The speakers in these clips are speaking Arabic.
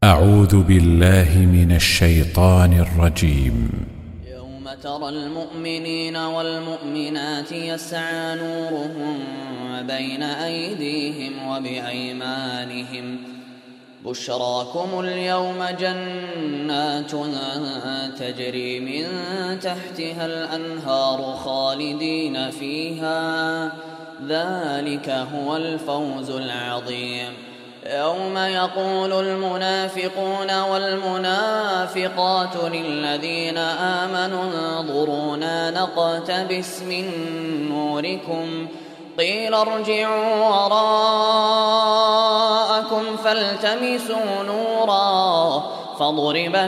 أعوذ بالله من الشيطان الرجيم. يوم ترى المؤمنين والمؤمنات يسعى نورهم بين أيديهم وبأيمانهم بشراكم اليوم جنات تجري من تحتها الأنهار خالدين فيها ذلك هو الفوز العظيم. يوم يقول المنافقون والمنافقات للذين آمنوا انظرونا نقتبس من نوركم قيل ارجعوا وراءكم فالتمسوا نورا فضرب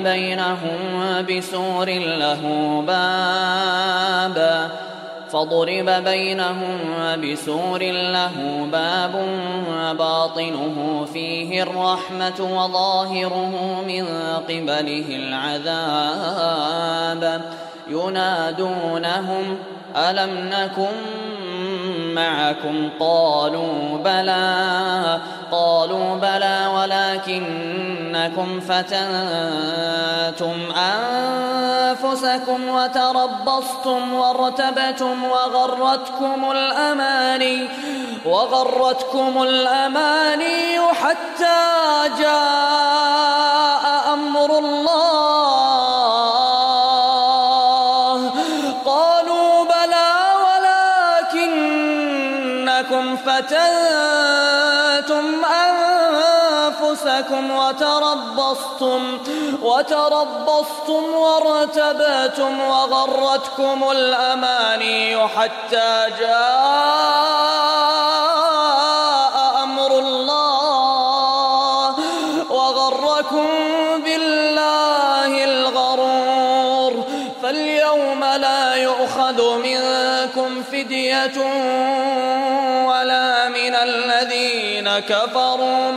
بينهم بسور له باب باطنه فيه الرحمة وظاهره من قبله العذاب ينادونهم ألم نكن معكم قالوا بلى ولكنكم فتنتم أنفسكم وتربصتم وارتبتم وغرتكم الأماني حتى جاء أمر الله قالوا بلى ولكنكم فتنتم أنفسكم وتربصتم وارتبتم وغرتكم الأماني حتى جاء أمر الله وغركم بالله الغرور فاليوم لا يؤخذ منكم فدية ولا من الذين كفروا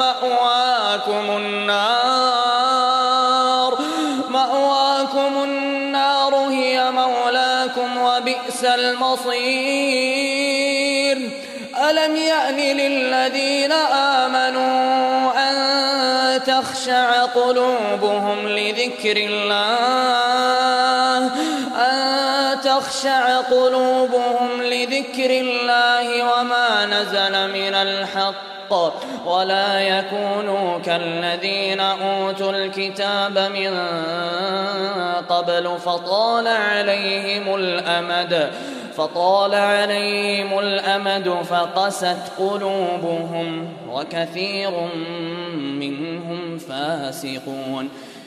مأواكم النار هي مولاكم وبئس المصير. ألم يأن للذين آمنوا أن تخشع قلوبهم لذكر الله وما نزل من الحق ولا يكونوا كالذين أوتوا الكتاب من قبل فطال عليهم الأمد فقست قلوبهم وكثير منهم فاسقون.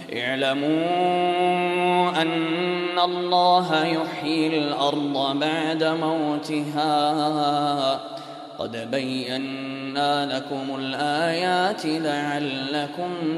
اعلموا أن الله يحيي الأرض بعد موتها قد بينا لكم الآيات لعلكم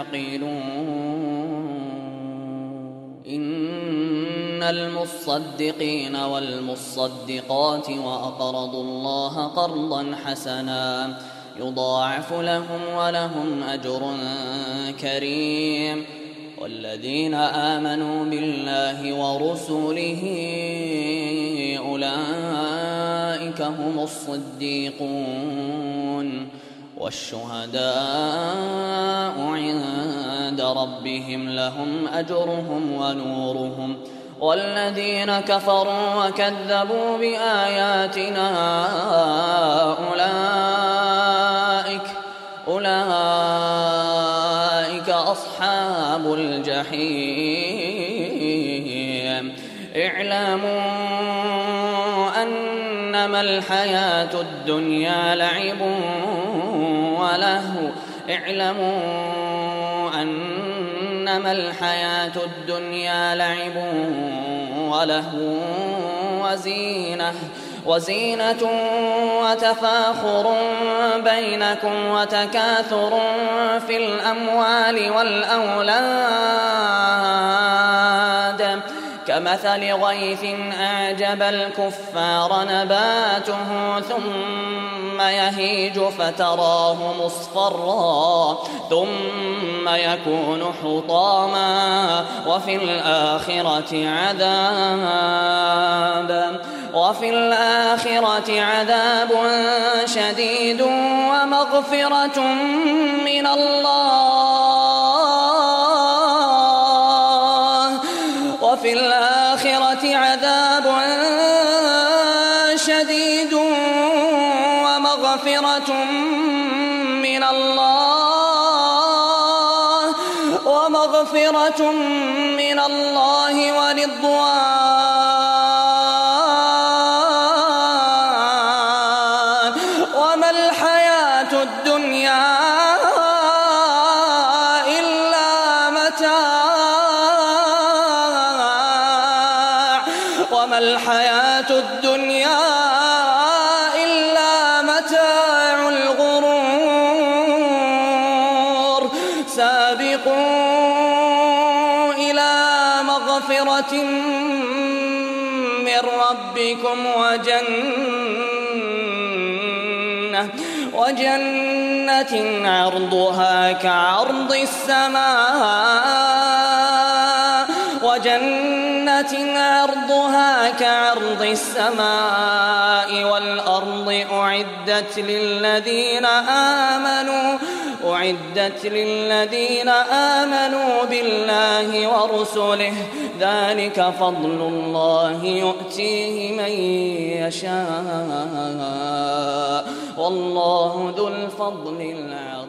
تعقلون. إن المصدقين والمصدقات وأقرضوا الله قرضا حسنا يضاعف لهم ولهم أجر كريم. والذين آمنوا بالله ورسله أولئك هم الصديقون والشهداء عند ربهم لهم أجرهم ونورهم. والذين كفروا وكذبوا بآياتنا أولئك أصحاب الجحيم. اعلموا أنما الحياة الدنيا لعب ولهو وزينة وتفاخر بينكم وتكاثر في الأموال والأولاد كمثل غيث أعجب الكفار نباته ثم يهيج فتراه مصفرا ثم يكون حطاما وفي الآخرة عذاب شديد ومغفرة من الله وفي الآخرة عذاب شديد ومغفرة من الله ورضوان وما الحياة الدنيا إلا متاع الغرور سابقوا إلى مغفرة من ربكم وجنة عرضها كعرض السماء والأرض أعدت للذين آمنوا بالله ورسله ذلك فضل الله يؤتيه من يشاء والله ذو الفضل العظيم.